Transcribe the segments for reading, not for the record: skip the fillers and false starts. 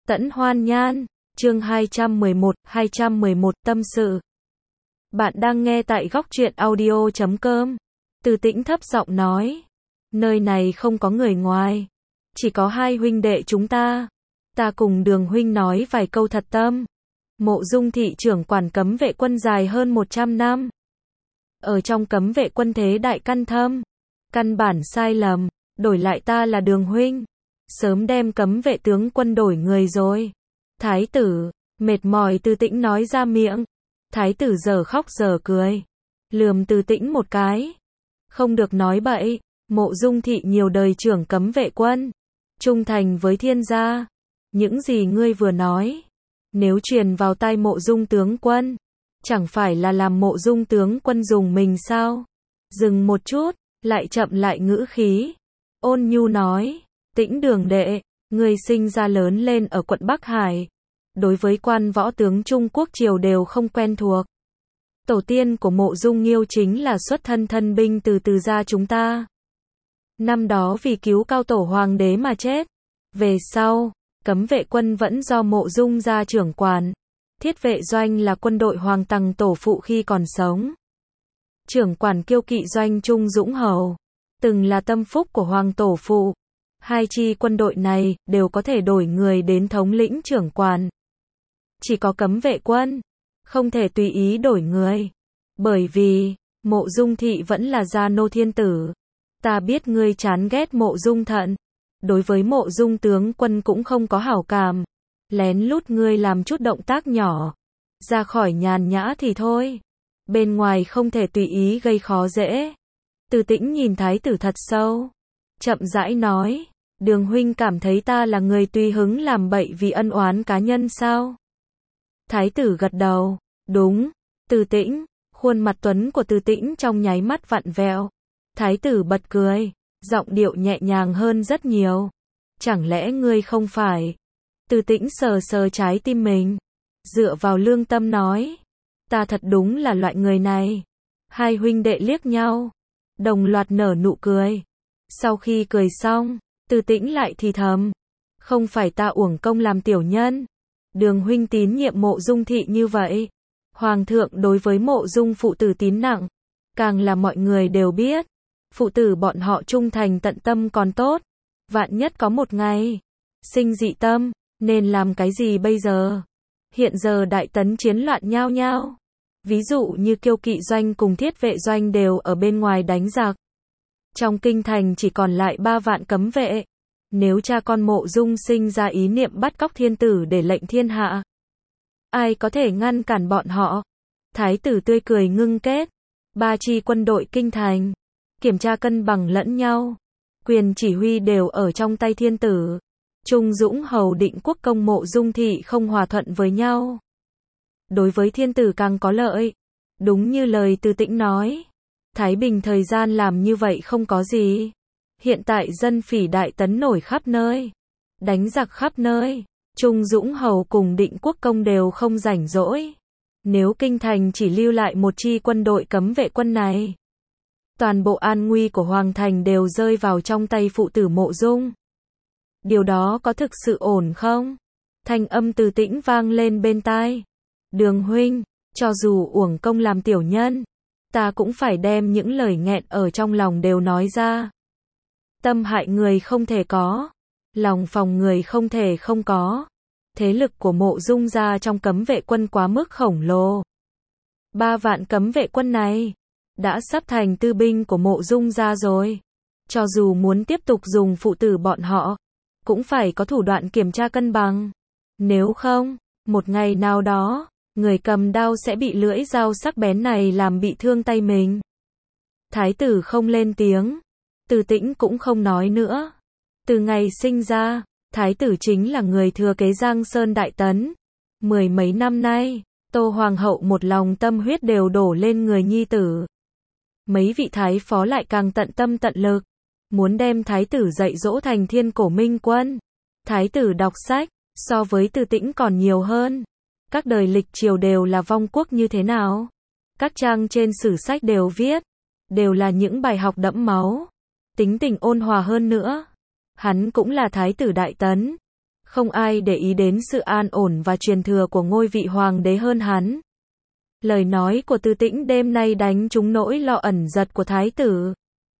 Tẫn Hoan Nhan, chương 211 tâm sự. Bạn đang nghe tại góc truyện audio.com. Từ Tĩnh thấp giọng nói, nơi này không có người ngoài, chỉ có hai huynh đệ chúng ta. Ta cùng Đường huynh nói vài câu thật tâm. Mộ Dung thị trưởng quản cấm vệ quân dài hơn 100 năm. Ở trong cấm vệ quân thế đại căn thâm, căn bản sai lầm, đổi lại ta là Đường huynh, sớm đem cấm vệ tướng quân đổi người rồi. Thái tử, mệt mỏi Từ Tĩnh nói ra miệng. Thái tử giờ khóc giờ cười, lườm Từ Tĩnh một cái. Không được nói bậy, Mộ Dung thị nhiều đời trưởng cấm vệ quân, trung thành với thiên gia. Những gì ngươi vừa nói, nếu truyền vào tai Mộ Dung tướng quân, chẳng phải là làm Mộ Dung tướng quân dùng mình sao? Dừng một chút, lại chậm lại ngữ khí, ôn nhu nói, Tĩnh đường đệ, ngươi sinh ra lớn lên ở quận Bắc Hải, đối với quan võ tướng Trung Quốc triều đều không quen thuộc. Tổ tiên của Mộ Dung Nghiêu chính là xuất thân thân binh từ Từ gia chúng ta. Năm đó vì cứu cao tổ hoàng đế mà chết. Về sau, cấm vệ quân vẫn do Mộ Dung gia trưởng quản. Thiết vệ doanh là quân đội Hoàng Tằng tổ phụ khi còn sống. Trưởng quản kiêu kỵ doanh Trung Dũng Hầu, từng là tâm phúc của Hoàng tổ phụ. Hai chi quân đội này đều có thể đổi người đến thống lĩnh trưởng quản. Chỉ có cấm vệ quân, không thể tùy ý đổi người. Bởi vì, Mộ Dung thị vẫn là gia nô thiên tử. Ta biết ngươi chán ghét Mộ Dung Thận, đối với Mộ Dung tướng quân cũng không có hảo cảm. Lén lút ngươi làm chút động tác nhỏ, ra khỏi nhàn nhã thì thôi. Bên ngoài không thể tùy ý gây khó dễ. Từ Tĩnh nhìn thái tử thật sâu, chậm rãi nói, Đường huynh cảm thấy ta là người tùy hứng làm bậy vì ân oán cá nhân sao? Thái tử gật đầu, đúng. Từ Tĩnh, khuôn mặt tuấn của Từ Tĩnh trong nháy mắt vặn vẹo. Thái tử bật cười, giọng điệu nhẹ nhàng hơn rất nhiều. Chẳng lẽ ngươi không phải? Từ Tĩnh sờ sờ trái tim mình, dựa vào lương tâm nói, ta thật đúng là loại người này. Hai huynh đệ liếc nhau, đồng loạt nở nụ cười. Sau khi cười xong, Từ Tĩnh lại thì thầm, không phải ta uổng công làm tiểu nhân. Đường huynh tín nhiệm Mộ Dung thị như vậy, Hoàng thượng đối với Mộ Dung phụ tử tín nặng, càng là mọi người đều biết. Phụ tử bọn họ trung thành tận tâm còn tốt, vạn nhất có một ngày sinh dị tâm, nên làm cái gì bây giờ? Hiện giờ Đại Tấn chiến loạn nhao nhao, ví dụ như kiêu kỵ doanh cùng thiết vệ doanh đều ở bên ngoài đánh giặc. Trong kinh thành chỉ còn lại 3 vạn cấm vệ. Nếu cha con Mộ Dung sinh ra ý niệm bắt cóc thiên tử để lệnh thiên hạ, ai có thể ngăn cản bọn họ? Thái tử tươi cười ngưng kết, 3 chi quân đội kinh thành, kiểm tra cân bằng lẫn nhau, quyền chỉ huy đều ở trong tay thiên tử. Trung Dũng Hầu Định Quốc Công Mộ Dung thị không hòa thuận với nhau, đối với thiên tử càng có lợi. Đúng như lời Từ Tĩnh nói, Thái Bình thời gian làm như vậy không có gì. Hiện tại dân phỉ Đại Tấn nổi khắp nơi, đánh giặc khắp nơi, Trung Dũng Hầu cùng Định Quốc Công đều không rảnh rỗi. Nếu kinh thành chỉ lưu lại một chi quân đội cấm vệ quân này, toàn bộ an nguy của Hoàng thành đều rơi vào trong tay phụ tử Mộ Dung. Điều đó có thực sự ổn không? Thanh âm Từ Tĩnh vang lên bên tai. Đường huynh, cho dù uổng công làm tiểu nhân, ta cũng phải đem những lời nghẹn ở trong lòng đều nói ra. Tâm hại người không thể có, lòng phòng người không thể không có. Thế lực của Mộ Dung gia trong cấm vệ quân quá mức khổng lồ. 3 vạn cấm vệ quân này đã sắp thành tư binh của Mộ Dung gia rồi. Cho dù muốn tiếp tục dùng phụ tử bọn họ, cũng phải có thủ đoạn kiểm tra cân bằng. Nếu không, một ngày nào đó, người cầm đao sẽ bị lưỡi dao sắc bén này làm bị thương tay mình. Thái tử không lên tiếng, Từ Tĩnh cũng không nói nữa. Từ ngày sinh ra, thái tử chính là người thừa kế Giang Sơn Đại Tấn. 10 mấy năm nay, Tô Hoàng hậu một lòng tâm huyết đều đổ lên người nhi tử. Mấy vị thái phó lại càng tận tâm tận lực, muốn đem thái tử dạy dỗ thành thiên cổ minh quân. Thái tử đọc sách, so với Từ Tĩnh còn nhiều hơn. Các đời lịch triều đều là vong quốc như thế nào? Các trang trên sử sách đều viết, đều là những bài học đẫm máu. Tính tình ôn hòa hơn nữa. Hắn cũng là thái tử Đại Tấn, Không ai để ý đến sự an ổn và truyền thừa của ngôi vị hoàng đế hơn hắn. Lời nói của Từ Tĩnh đêm nay đánh trúng nỗi lo ẩn giật của thái tử.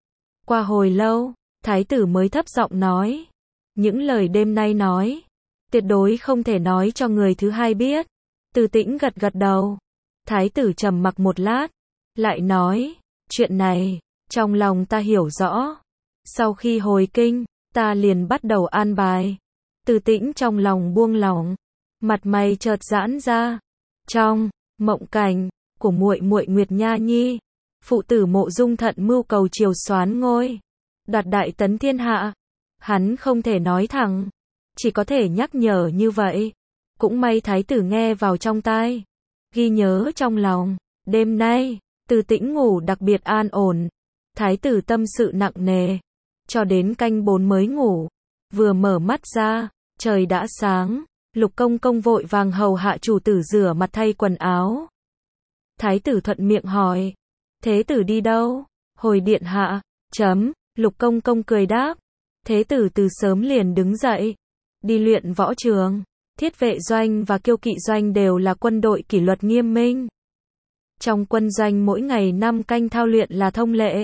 Qua hồi lâu, thái tử mới thấp giọng nói. Những lời đêm nay nói, tuyệt đối không thể nói cho người thứ hai biết. Từ Tĩnh gật gật đầu. Thái tử trầm mặc một lát, lại nói, chuyện này, trong lòng ta hiểu rõ. Sau khi hồi kinh, ta liền bắt đầu an bài. Từ Tĩnh trong lòng buông lỏng, mặt mày chợt giãn ra. Trong mộng cảnh của muội muội Nguyệt Nha Nhi, phụ tử Mộ Dung Thận mưu cầu triều soán ngôi, đoạt đại tấn thiên hạ. Hắn không thể nói thẳng, chỉ có thể nhắc nhở như vậy. Cũng may thái tử nghe vào trong tai, ghi nhớ trong lòng. Đêm nay, Từ Tĩnh ngủ đặc biệt an ổn. Thái tử tâm sự nặng nề, cho đến canh 4 mới ngủ. Vừa mở mắt ra, trời đã sáng. Lục Công Công vội vàng hầu hạ chủ tử rửa mặt thay quần áo. Thái tử thuận miệng hỏi, thế tử đi đâu? Hồi điện hạ. Lục Công Công cười đáp, thế tử từ sớm liền đứng dậy, đi luyện võ trường. Thiết vệ doanh và kiêu kỵ doanh đều là quân đội kỷ luật nghiêm minh. Trong quân doanh mỗi ngày 5 canh thao luyện là thông lệ.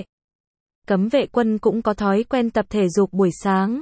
Cấm vệ quân cũng có thói quen tập thể dục buổi sáng.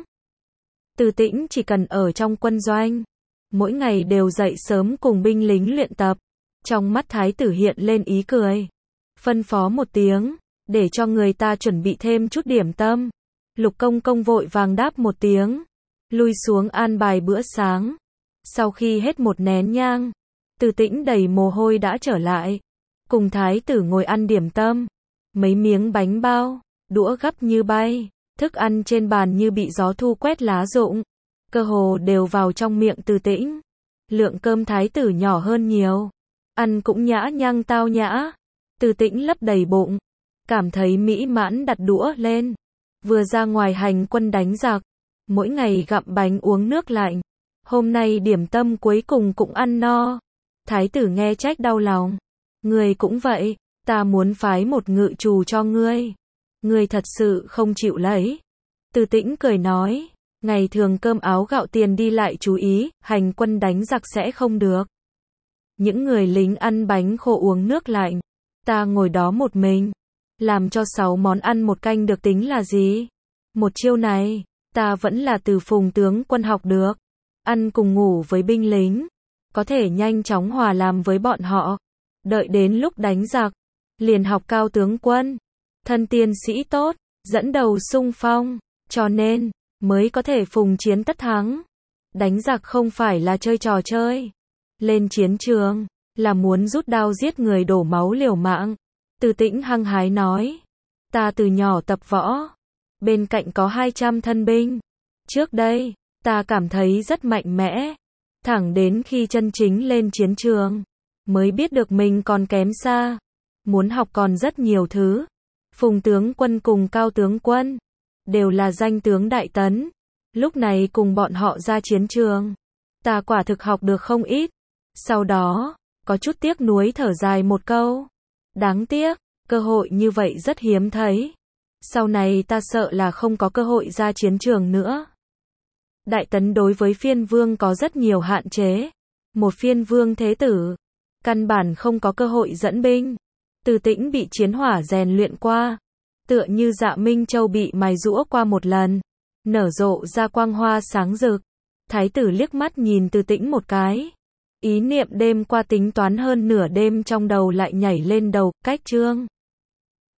Từ Tĩnh chỉ cần ở trong quân doanh, mỗi ngày đều dậy sớm cùng binh lính luyện tập. Trong mắt thái tử hiện lên ý cười. Phân phó một tiếng, để cho người ta chuẩn bị thêm chút điểm tâm. Lục Công Công vội vàng đáp một tiếng, lui xuống an bài bữa sáng. Sau khi hết một nén nhang, Từ Tĩnh đầy mồ hôi đã trở lại. Cùng thái tử ngồi ăn điểm tâm. Mấy miếng bánh bao, đũa gắp như bay, thức ăn trên bàn như bị gió thu quét lá rụng. Cơ hồ đều vào trong miệng Từ Tĩnh. Lượng cơm thái tử nhỏ hơn nhiều. Ăn cũng nhã nhăng tao nhã. Từ Tĩnh lấp đầy bụng, cảm thấy mỹ mãn đặt đũa lên. Vừa ra ngoài hành quân đánh giặc, mỗi ngày gặm bánh uống nước lạnh. Hôm nay điểm tâm cuối cùng cũng ăn no. Thái tử nghe trách đau lòng. Ngươi cũng vậy, ta muốn phái một ngự trù cho ngươi. Ngươi thật sự không chịu lấy. Từ Tĩnh cười nói, ngày thường cơm áo gạo tiền đi lại chú ý, hành quân đánh giặc sẽ không được. Những người lính ăn bánh khô uống nước lạnh, ta ngồi đó một mình, làm cho 6 món ăn một canh được tính là gì? Một chiêu này, ta vẫn là từ Phùng tướng quân học được. Ăn cùng ngủ với binh lính, có thể nhanh chóng hòa làm với bọn họ. Đợi đến lúc đánh giặc, liền học Cao tướng quân, thân tiên sĩ tốt, dẫn đầu xung phong, cho nên mới có thể phùng chiến tất thắng. Đánh giặc không phải là chơi trò chơi. Lên chiến trường là muốn rút đao giết người đổ máu liều mạng. Từ Tĩnh hăng hái nói, ta từ nhỏ tập võ, bên cạnh có 200 thân binh. Trước đây, ta cảm thấy rất mạnh mẽ, thẳng đến khi chân chính lên chiến trường, mới biết được mình còn kém xa, muốn học còn rất nhiều thứ. Phùng tướng quân cùng Cao tướng quân, đều là danh tướng đại tấn, lúc này cùng bọn họ ra chiến trường, ta quả thực học được không ít. Sau đó, có chút tiếc nuối thở dài một câu, đáng tiếc, cơ hội như vậy rất hiếm thấy. Sau này ta sợ là không có cơ hội ra chiến trường nữa. Đại tấn đối với phiên vương có rất nhiều hạn chế. Một phiên vương thế tử, căn bản không có cơ hội dẫn binh. Từ Tĩnh bị chiến hỏa rèn luyện qua, tựa như Dạ Minh Châu bị mài giũa qua một lần, nở rộ ra quang hoa sáng rực. Thái tử liếc mắt nhìn Từ Tĩnh một cái. Ý niệm đêm qua tính toán hơn nửa đêm trong đầu lại nhảy lên đầu, cách chương